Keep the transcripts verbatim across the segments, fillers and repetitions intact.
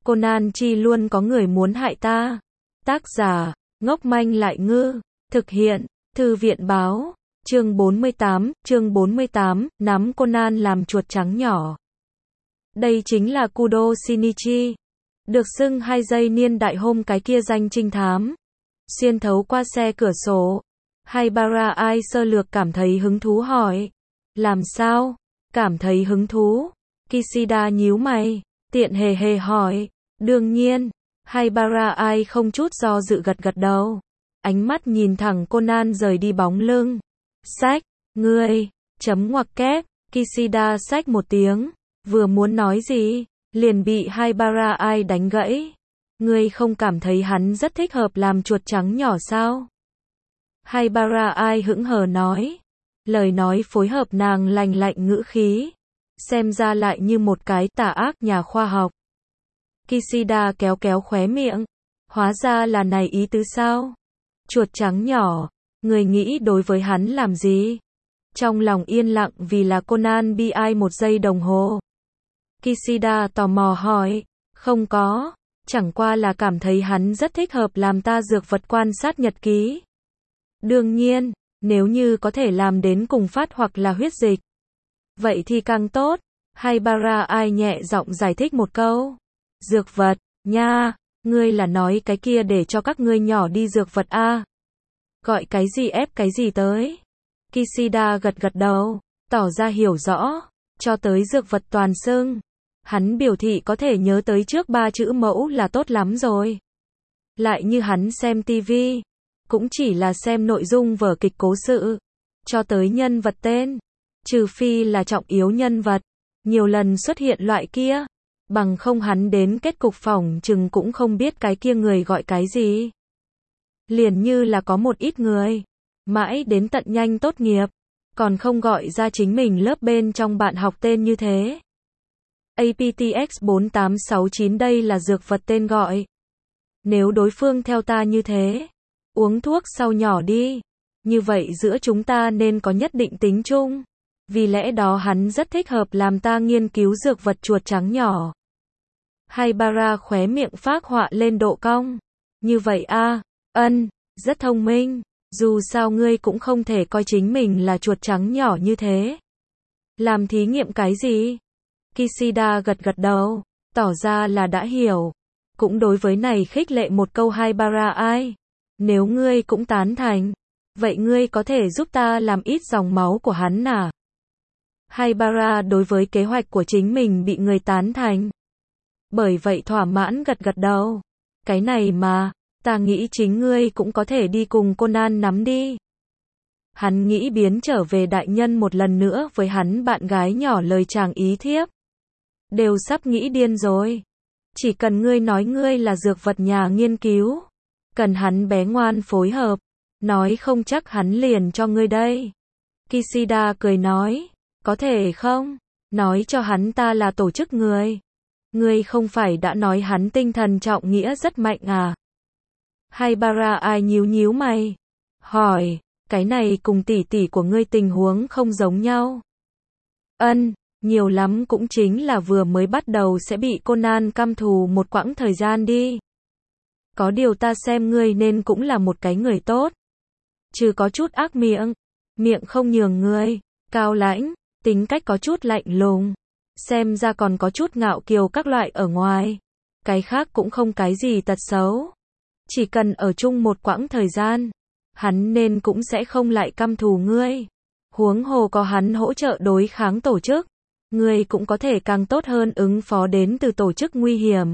Conan chi luôn có người muốn hại ta. Tác giả, ngốc manh lại ngư. Thực hiện, Thư viện báo. Chương bốn mươi tám, chương bốn mươi tám, nắm Conan làm chuột trắng nhỏ. Đây chính là Kudo Shinichi. Được xưng hai giây niên đại hôm cái kia danh trinh thám. Xuyên thấu qua xe cửa sổ. Haibara ai sơ lược cảm thấy hứng thú hỏi. Làm sao? Cảm thấy hứng thú? Kishida nhíu mày, tiện hề hề hỏi. Đương nhiên. Haibara ai không chút do dự gật gật đầu. Ánh mắt nhìn thẳng Conan rời đi bóng lưng. Sách, ngươi, chấm ngoặc kép, Kishida xách một tiếng. Vừa muốn nói gì, liền bị Haibara ai đánh gãy. Ngươi không cảm thấy hắn rất thích hợp làm chuột trắng nhỏ sao? Haibara ai hững hờ nói. Lời nói phối hợp nàng lành lạnh ngữ khí. Xem ra lại như một cái tà ác nhà khoa học. Kishida kéo kéo khóe miệng. Hóa ra là này ý tứ sao? Chuột trắng nhỏ, người nghĩ đối với hắn làm gì? Trong lòng yên lặng vì là Conan bi ai một giây đồng hồ. Kishida tò mò hỏi. Không có, chẳng qua là cảm thấy hắn rất thích hợp làm ta dược vật quan sát nhật ký. Đương nhiên, nếu như có thể làm đến cùng phát hoặc là huyết dịch. Vậy thì càng tốt. Haibara ai nhẹ giọng giải thích một câu. Dược vật, nha, ngươi là nói cái kia để cho các ngươi nhỏ đi dược vật a? Gọi cái gì ép cái gì tới? Kishida gật gật đầu, tỏ ra hiểu rõ, cho tới dược vật toàn xưng. Hắn biểu thị có thể nhớ tới trước ba chữ mẫu là tốt lắm rồi. Lại như hắn xem tivi, cũng chỉ là xem nội dung vở kịch cố sự, cho tới nhân vật tên, trừ phi là trọng yếu nhân vật, nhiều lần xuất hiện loại kia, bằng không hắn đến kết cục phỏng chừng cũng không biết cái kia người gọi cái gì. Liền như là có một ít người, mãi đến tận nhanh tốt nghiệp, còn không gọi ra chính mình lớp bên trong bạn học tên như thế. a pê tê ích bốn tám sáu chín đây là dược vật tên gọi. Nếu đối phương theo ta như thế, uống thuốc sau nhỏ đi, như vậy giữa chúng ta nên có nhất định tính chung. Vì lẽ đó hắn rất thích hợp làm ta nghiên cứu dược vật chuột trắng nhỏ. Haibara khóe miệng phác họa lên độ cong. Như vậy a, ân, rất thông minh, dù sao ngươi cũng không thể coi chính mình là chuột trắng nhỏ như thế. Làm thí nghiệm cái gì? Kishida gật gật đầu, tỏ ra là đã hiểu. Cũng đối với này khích lệ một câu Haibara ai. Nếu ngươi cũng tán thành, vậy ngươi có thể giúp ta làm ít dòng máu của hắn à? Haibara đối với kế hoạch của chính mình bị người tán thành. Bởi vậy thỏa mãn gật gật đầu. Cái này mà, ta nghĩ chính ngươi cũng có thể đi cùng Conan nắm đi. Hắn nghĩ biến trở về đại nhân một lần nữa với hắn bạn gái nhỏ lời chàng ý thiếp. Đều sắp nghĩ điên rồi. Chỉ cần ngươi nói ngươi là dược vật nhà nghiên cứu. Cần hắn bé ngoan phối hợp. Nói không chắc hắn liền cho ngươi đây. Kishida cười nói. Có thể không? Nói cho hắn ta là tổ chức người. Ngươi không phải đã nói hắn tinh thần trọng nghĩa rất mạnh à? Haibara ai nhíu nhíu mày. Hỏi, cái này cùng tỷ tỷ của ngươi tình huống không giống nhau. Ân, nhiều lắm cũng chính là vừa mới bắt đầu sẽ bị Conan căm thù một quãng thời gian đi. Có điều ta xem ngươi nên cũng là một cái người tốt. Trừ có chút ác miệng, miệng không nhường ngươi, cao lãnh, tính cách có chút lạnh lùng. Xem ra còn có chút ngạo kiều các loại ở ngoài. Cái khác cũng không cái gì tật xấu. Chỉ cần ở chung một quãng thời gian, hắn nên cũng sẽ không lại căm thù ngươi. Huống hồ có hắn hỗ trợ đối kháng tổ chức, ngươi cũng có thể càng tốt hơn ứng phó đến từ tổ chức nguy hiểm.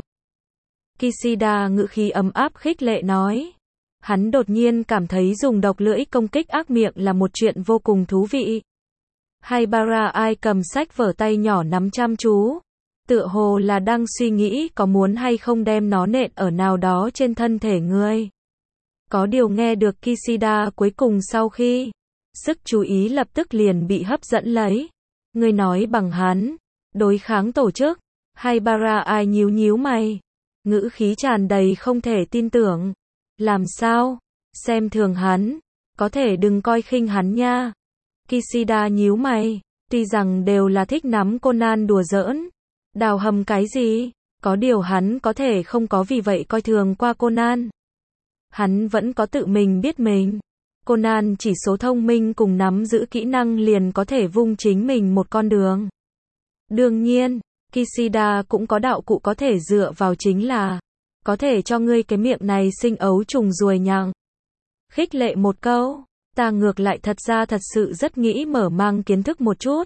Kishida ngữ khí ấm áp khích lệ nói. Hắn đột nhiên cảm thấy dùng độc lưỡi công kích ác miệng là một chuyện vô cùng thú vị. Haibara ai cầm sách vở tay nhỏ nắm chăm chú. Tựa hồ là đang suy nghĩ có muốn hay không đem nó nện ở nào đó trên thân thể ngươi. Có điều nghe được Kishida cuối cùng sau khi. Sức chú ý lập tức liền bị hấp dẫn lấy. Ngươi nói bằng hắn. Đối kháng tổ chức. Haibara ai nhíu nhíu mày. Ngữ khí tràn đầy không thể tin tưởng. Làm sao? Xem thường hắn. Có thể đừng coi khinh hắn nha. Kishida nhíu mày, tuy rằng đều là thích nắm Conan đùa giỡn, đào hầm cái gì, Có điều hắn có thể không có vì vậy coi thường qua Conan. Hắn vẫn có tự mình biết mình. Conan chỉ số thông minh cùng nắm giữ kỹ năng liền có thể vung chính mình một con đường. Đương nhiên, Kishida cũng có đạo cụ có thể dựa vào, chính là có thể cho ngươi cái miệng này sinh ấu trùng ruồi nhặng. Khích lệ một câu, ta ngược lại thật ra thật sự rất nghĩ mở mang kiến thức một chút.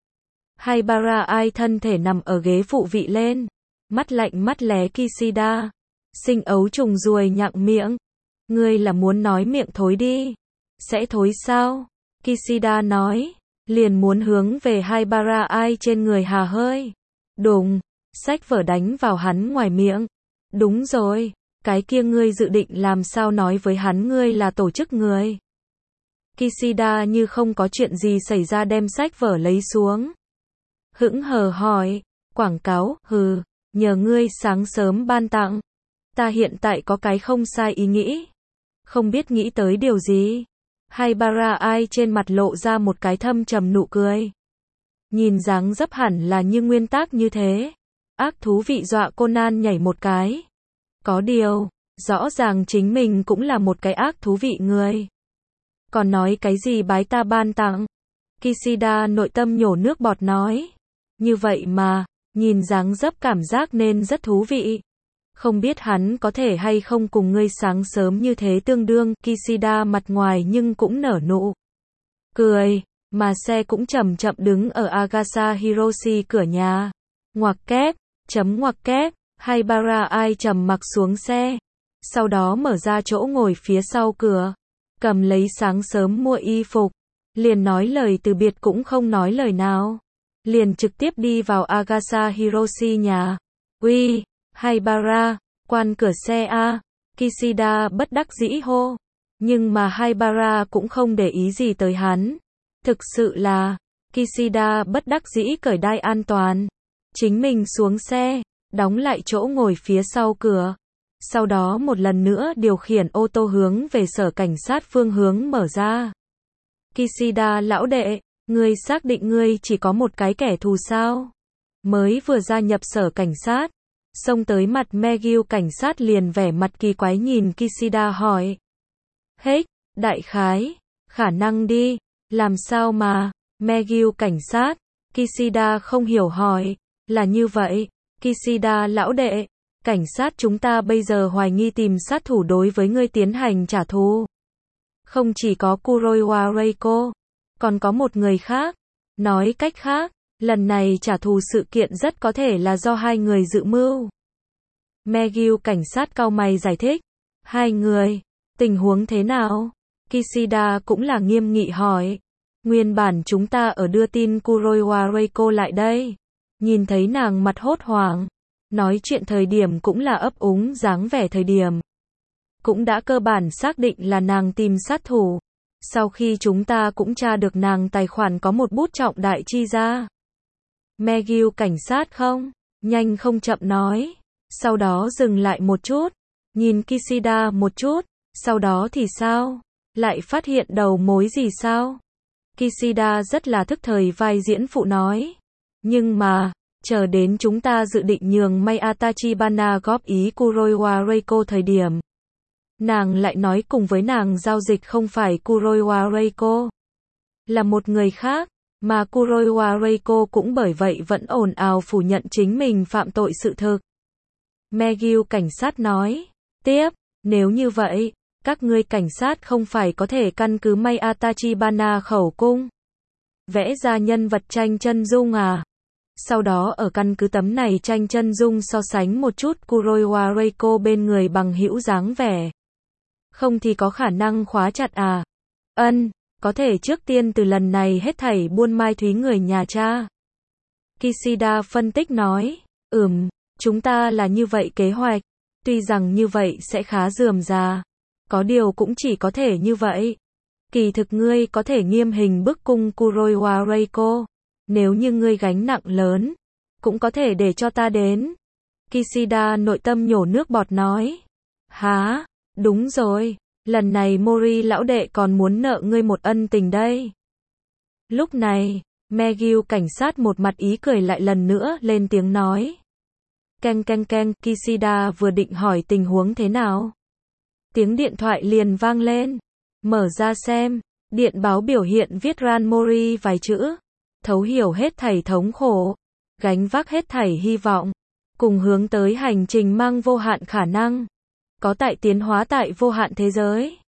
Haibara ai thân thể nằm ở ghế phụ vị lên, mắt lạnh mắt lé Kishida. Sinh ấu trùng ruồi nhặng miệng. Ngươi là muốn nói miệng thối đi. Sẽ thối sao? Kishida nói, liền muốn hướng về Haibara ai trên người hà hơi. Đùng, sách vở đánh vào hắn ngoài miệng. Đúng rồi, cái kia ngươi dự định làm sao nói với hắn ngươi là tổ chức người. Kishida như không có chuyện gì xảy ra đem sách vở lấy xuống. Hững hờ hỏi, quảng cáo, hừ, nhờ ngươi sáng sớm ban tặng. Ta hiện tại có cái không sai ý nghĩ. Không biết nghĩ tới điều gì. Haibara ai trên mặt lộ ra một cái thâm trầm nụ cười. Nhìn dáng dấp hẳn là như nguyên tắc như thế. Ác thú vị dọa Conan nhảy một cái. Có điều, rõ ràng chính mình cũng là một cái ác thú vị người. Còn nói cái gì bái ta ban tặng. Kishida nội tâm nhổ nước bọt nói. Như vậy mà, nhìn dáng dấp cảm giác nên rất thú vị. Không biết hắn có thể hay không cùng ngươi sáng sớm như thế tương đương. Kishida mặt ngoài nhưng cũng nở nụ cười, mà xe cũng chậm chậm đứng ở Agasa Hiroshi cửa nhà. Ngoặc kép, chấm ngoặc kép, Haibara ai trầm mặc xuống xe. Sau đó mở ra chỗ ngồi phía sau cửa, cầm lấy sáng sớm mua y phục, liền nói lời từ biệt cũng không nói lời nào. Liền trực tiếp đi vào Agasa Hiroshi nhà. Uy, Haibara, quan cửa xe a. Kishida bất đắc dĩ hô. Nhưng mà Haibara cũng không để ý gì tới hắn. Thực sự là, Kishida bất đắc dĩ cởi đai an toàn. Chính mình xuống xe, đóng lại chỗ ngồi phía sau cửa. Sau đó một lần nữa điều khiển ô tô hướng về sở cảnh sát phương hướng mở ra. Kishida lão đệ, ngươi xác định ngươi chỉ có một cái kẻ thù sao? Mới vừa gia nhập sở cảnh sát. Xông tới mặt Megil cảnh sát liền vẻ mặt kỳ quái nhìn Kishida hỏi. Hết, đại khái, khả năng đi, làm sao mà, Megil cảnh sát, Kishida không hiểu hỏi, là như vậy, Kishida lão đệ, cảnh sát chúng ta bây giờ hoài nghi tìm sát thủ đối với ngươi tiến hành trả thù. Không chỉ có Kuroiwa Reiko, còn có một người khác, nói cách khác, lần này trả thù sự kiện rất có thể là do hai người dự mưu. Megil cảnh sát cau mày giải thích. Hai người, tình huống thế nào? Kishida cũng là nghiêm nghị hỏi. Nguyên bản chúng ta ở đưa tin Kuroiwa Reiko lại đây. Nhìn thấy nàng mặt hốt hoảng. Nói chuyện thời điểm cũng là ấp úng dáng vẻ thời điểm. Cũng đã cơ bản xác định là nàng tìm sát thủ. Sau khi chúng ta cũng tra được nàng tài khoản có một bút trọng đại chi ra. Megil cảnh sát không? Nhanh không chậm nói. Sau đó dừng lại một chút. Nhìn Kishida một chút. Sau đó thì sao? Lại phát hiện đầu mối gì sao? Kishida rất là thức thời vai diễn phụ nói. Nhưng mà, chờ đến chúng ta dự định nhường Mai Atachibana góp ý Kuroiwa Reiko thời điểm. Nàng lại nói cùng với nàng giao dịch không phải Kuroiwa Reiko. Là một người khác. Mà Kuroiwa Reiko cũng bởi vậy vẫn ồn ào phủ nhận chính mình phạm tội sự thực. Megil cảnh sát nói. Tiếp, nếu như vậy, các ngươi cảnh sát không phải có thể căn cứ Mai Atachibana khẩu cung. Vẽ ra nhân vật tranh chân dung à? Sau đó ở căn cứ tấm này tranh chân dung so sánh một chút Kuroiwa Reiko bên người bằng hữu dáng vẻ. Không thì có khả năng khóa chặt à? Ân, có thể trước tiên từ lần này hết thảy buôn mai thúy người nhà cha. Kishida phân tích nói. Ừm, chúng ta là như vậy kế hoạch. Tuy rằng như vậy sẽ khá rườm rà. Có điều cũng chỉ có thể như vậy. Kỳ thực ngươi có thể nghiêm hình bức cung Kuroiwa Reiko. Nếu như ngươi gánh nặng lớn, cũng có thể để cho ta đến. Kishida nội tâm nhổ nước bọt nói. Hả? Đúng rồi. Lần này Mori lão đệ còn muốn nợ ngươi một ân tình đây. Lúc này, Megil cảnh sát một mặt ý cười lại lần nữa lên tiếng nói. Keng keng keng, Kishida vừa định hỏi tình huống thế nào. Tiếng điện thoại liền vang lên. Mở ra xem. Điện báo biểu hiện viết Ran Mori vài chữ. Thấu hiểu hết thảy thống khổ. Gánh vác hết thảy hy vọng. Cùng hướng tới hành trình mang vô hạn khả năng. Có tại tiến hóa tại vô hạn thế giới.